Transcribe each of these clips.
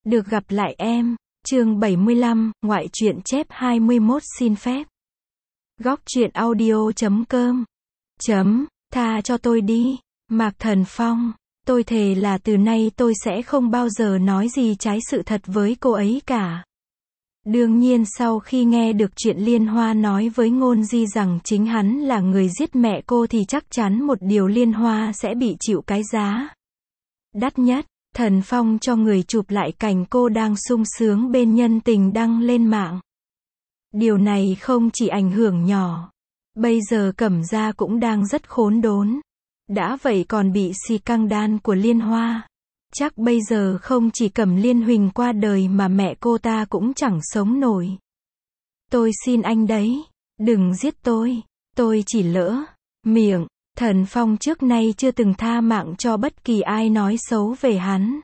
Được gặp lại em. Chương 75, ngoại truyện chép 21 xin phép. Góc truyện audio.com. Tha cho tôi đi. Mạc Thần Phong. Tôi thề là từ nay tôi sẽ không bao giờ nói gì trái sự thật với cô ấy cả. Đương nhiên sau khi nghe được chuyện Liên Hoa nói với Ngôn Di rằng chính hắn là người giết mẹ cô thì chắc chắn một điều Liên Hoa sẽ bị chịu cái giá đắt nhất. Thần Phong cho người chụp lại cảnh cô đang sung sướng bên nhân tình đăng lên mạng. Điều này không chỉ ảnh hưởng nhỏ. Bây giờ Cẩm Gia cũng đang rất khốn đốn. Đã vậy còn bị scandal của Liên Hoa. Chắc bây giờ không chỉ Cẩm Liên Huỳnh qua đời mà mẹ cô ta cũng chẳng sống nổi. Tôi xin anh đấy. Đừng giết tôi chỉ lỡ miệng. Thần Phong trước nay chưa từng tha mạng cho bất kỳ ai nói xấu về hắn.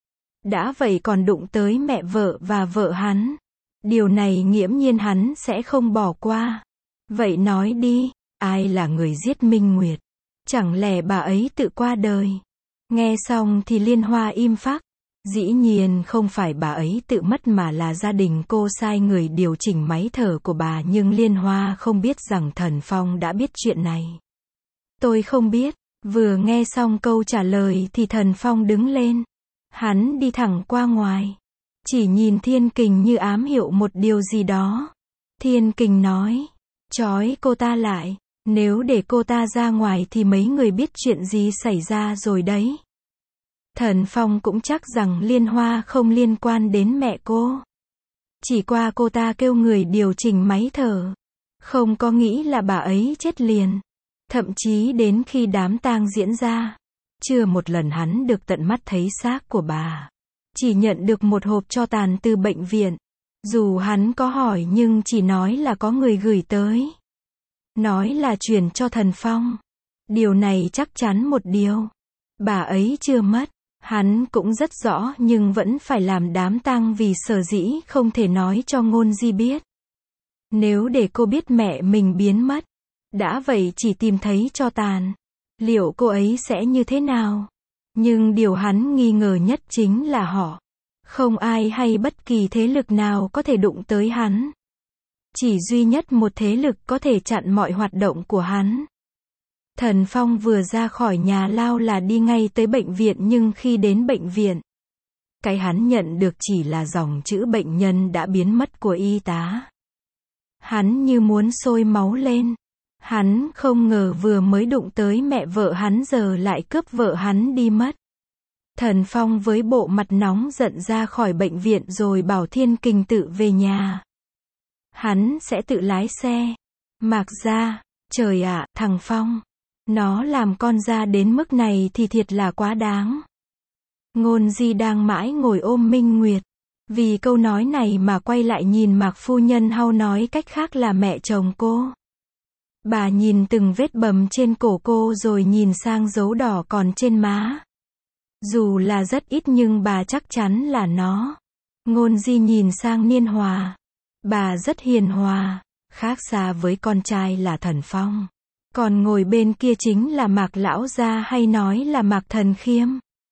Đã vậy còn đụng tới mẹ vợ và vợ hắn. Điều này nghiễm nhiên hắn sẽ không bỏ qua. Vậy nói đi, ai là người giết Minh Nguyệt? Chẳng lẽ bà ấy tự qua đời? Nghe xong thì Liên Hoa im phắc. Dĩ nhiên không phải bà ấy tự mất mà là gia đình cô sai người điều chỉnh máy thở của bà, nhưng Liên Hoa không biết rằng Thần Phong đã biết chuyện này. Tôi không biết. Vừa nghe xong câu trả lời thì Thần Phong đứng lên. Hắn đi thẳng qua ngoài. Chỉ nhìn Thiên Kình như ám hiệu một điều gì đó. Thiên Kình nói. Trói cô ta lại. Nếu để cô ta ra ngoài thì mấy người biết chuyện gì xảy ra rồi đấy. Thần Phong cũng chắc rằng Liên Hoa không liên quan đến mẹ cô. Chỉ qua cô ta kêu người điều chỉnh máy thở. Không có nghĩ là bà ấy chết liền. Thậm chí đến khi đám tang diễn ra, chưa một lần hắn được tận mắt thấy xác của bà. Chỉ nhận được một hộp tro tàn từ bệnh viện. Dù hắn có hỏi nhưng chỉ nói là có người gửi tới. Nói là chuyển cho Thần Phong. Điều này chắc chắn một điều. Bà ấy chưa mất. Hắn cũng rất rõ nhưng vẫn phải làm đám tang vì sở dĩ không thể nói cho Ngôn Di biết. Nếu để cô biết mẹ mình biến mất, đã vậy chỉ tìm thấy tro tàn, liệu cô ấy sẽ như thế nào? Nhưng điều hắn nghi ngờ nhất chính là họ. Không ai hay bất kỳ thế lực nào có thể đụng tới hắn. Chỉ duy nhất một thế lực có thể chặn mọi hoạt động của hắn. Thần Phong vừa ra khỏi nhà lao là đi ngay tới bệnh viện, nhưng khi đến bệnh viện, cái hắn nhận được chỉ là dòng chữ bệnh nhân đã biến mất của y tá. Hắn như muốn sôi máu lên. Hắn không ngờ vừa mới đụng tới mẹ vợ hắn giờ lại cướp vợ hắn đi mất. Thần Phong với bộ mặt nóng giận ra khỏi bệnh viện rồi bảo Thiên Kình tự về nhà. Hắn sẽ tự lái xe. Mạc gia, trời ạ, thằng Phong. Nó làm con ra đến mức này thì thiệt là quá đáng. Ngôn Di đang mãi ngồi ôm Minh Nguyệt. Vì câu nói này mà quay lại nhìn Mạc phu nhân, hau nói cách khác là mẹ chồng cô. Bà nhìn từng vết bầm trên cổ cô rồi nhìn sang dấu đỏ còn trên má. Dù là rất ít nhưng bà chắc chắn là nó. Ngôn Di nhìn sang Niên Hòa. Bà rất hiền hòa, khác xa với con trai là Thần Phong. Còn ngồi bên kia chính là Mạc lão gia, hay nói là Mạc Thần Khiêm.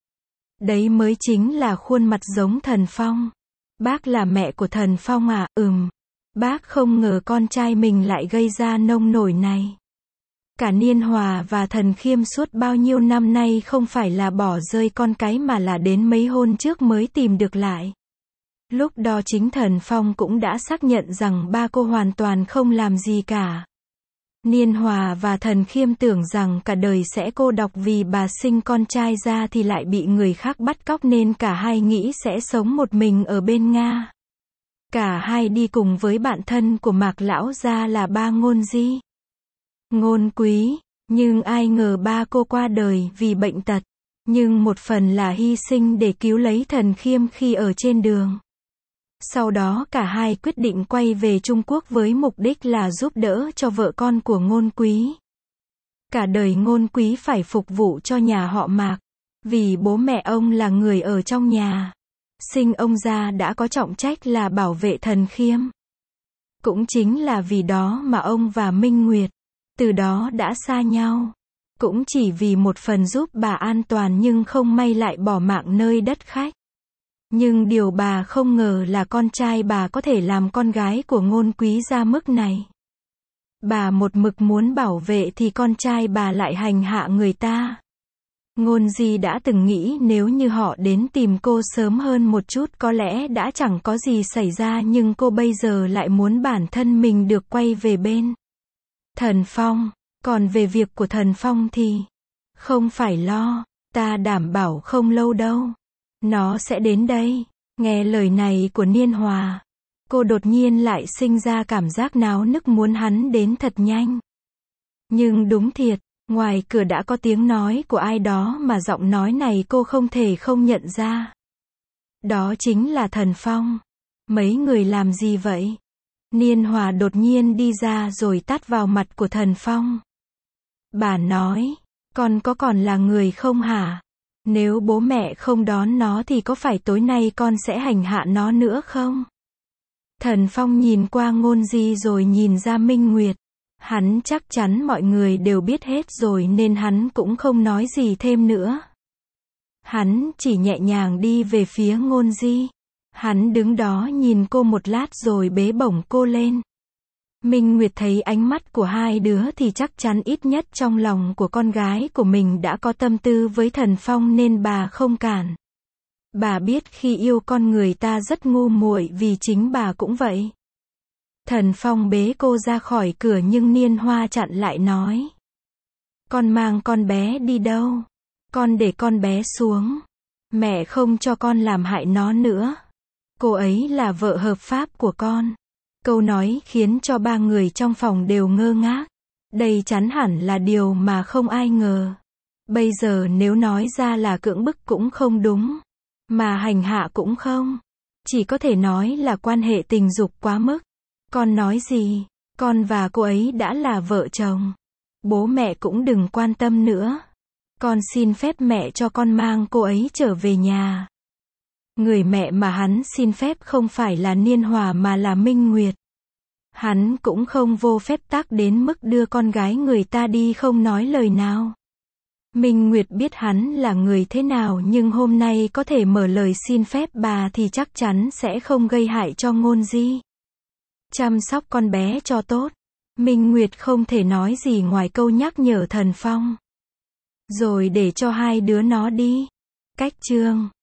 Đấy mới chính là khuôn mặt giống Thần Phong. Bác là mẹ của Thần Phong à? Bác không ngờ con trai mình lại gây ra nông nổi này. Cả Niên Hòa và Thần Khiêm suốt bao nhiêu năm nay không phải là bỏ rơi con cái mà là đến mấy hôm trước mới tìm được lại. Lúc đó chính Thần Phong cũng đã xác nhận rằng ba cô hoàn toàn không làm gì cả. Niên Hòa và Thần Khiêm tưởng rằng cả đời sẽ cô độc vì bà sinh con trai ra thì lại bị người khác bắt cóc nên cả hai nghĩ sẽ sống một mình ở bên Nga. Cả hai đi cùng với bạn thân của Mạc lão gia là ba Ngôn Di, Ngôn Quý, nhưng ai ngờ ba cô qua đời vì bệnh tật, nhưng một phần là hy sinh để cứu lấy Thần Khiêm khi ở trên đường. Sau đó cả hai quyết định quay về Trung Quốc với mục đích là giúp đỡ cho vợ con của Ngôn Quý. Cả đời Ngôn Quý phải phục vụ cho nhà họ Mạc, vì bố mẹ ông là người ở trong nhà. Sinh ông ra đã có trọng trách là bảo vệ Thần Khiêm. Cũng chính là vì đó mà ông và Minh Nguyệt từ đó đã xa nhau. Cũng chỉ vì một phần giúp bà an toàn nhưng không may lại bỏ mạng nơi đất khách. Nhưng điều bà không ngờ là con trai bà có thể làm con gái của Ngôn Quý ra mức này. Bà một mực muốn bảo vệ thì con trai bà lại hành hạ người ta. Ngôn Di đã từng nghĩ nếu như họ đến tìm cô sớm hơn một chút có lẽ đã chẳng có gì xảy ra, nhưng cô bây giờ lại muốn bản thân mình được quay về bên Thần Phong. Còn về việc của Thần Phong thì không phải lo, ta đảm bảo không lâu đâu. Nó sẽ đến đây. Nghe lời này của Niên Hòa, cô đột nhiên lại sinh ra cảm giác náo nức muốn hắn đến thật nhanh. Nhưng đúng thiệt, ngoài cửa đã có tiếng nói của ai đó mà giọng nói này cô không thể không nhận ra. Đó chính là Thần Phong. Mấy người làm gì vậy? Niên Hòa đột nhiên đi ra rồi tát vào mặt của Thần Phong. Bà nói, con có còn là người không hả? Nếu bố mẹ không đón nó thì có phải tối nay con sẽ hành hạ nó nữa không? Thần Phong nhìn qua Ngôn Di rồi nhìn ra Minh Nguyệt. Hắn chắc chắn mọi người đều biết hết rồi nên hắn cũng không nói gì thêm nữa. Hắn chỉ nhẹ nhàng đi về phía Ngôn Di. Hắn đứng đó nhìn cô một lát rồi bế bổng cô lên. Minh Nguyệt thấy ánh mắt của hai đứa thì chắc chắn ít nhất trong lòng của con gái của mình đã có tâm tư với Thần Phong nên bà không cản. Bà biết khi yêu con người ta rất ngu muội vì chính bà cũng vậy. Thần Phong bế cô ra khỏi cửa nhưng Niên Hoa chặn lại nói. Con mang con bé đi đâu? Con để con bé xuống. Mẹ không cho con làm hại nó nữa. Cô ấy là vợ hợp pháp của con. Câu nói khiến cho ba người trong phòng đều ngơ ngác. Đây chắn hẳn là điều mà không ai ngờ. Bây giờ nếu nói ra là cưỡng bức cũng không đúng. Mà hành hạ cũng không. Chỉ có thể nói là quan hệ tình dục quá mức. Con nói gì? Con và cô ấy đã là vợ chồng. Bố mẹ cũng đừng quan tâm nữa. Con xin phép mẹ cho con mang cô ấy trở về nhà. Người mẹ mà hắn xin phép không phải là Niên Hòa mà là Minh Nguyệt. Hắn cũng không vô phép tắc đến mức đưa con gái người ta đi không nói lời nào. Minh Nguyệt biết hắn là người thế nào nhưng hôm nay có thể mở lời xin phép bà thì chắc chắn sẽ không gây hại cho Ngôn Di. Chăm sóc con bé cho tốt. Minh Nguyệt không thể nói gì ngoài câu nhắc nhở Thần Phong. Rồi để cho hai đứa nó đi. Cách chương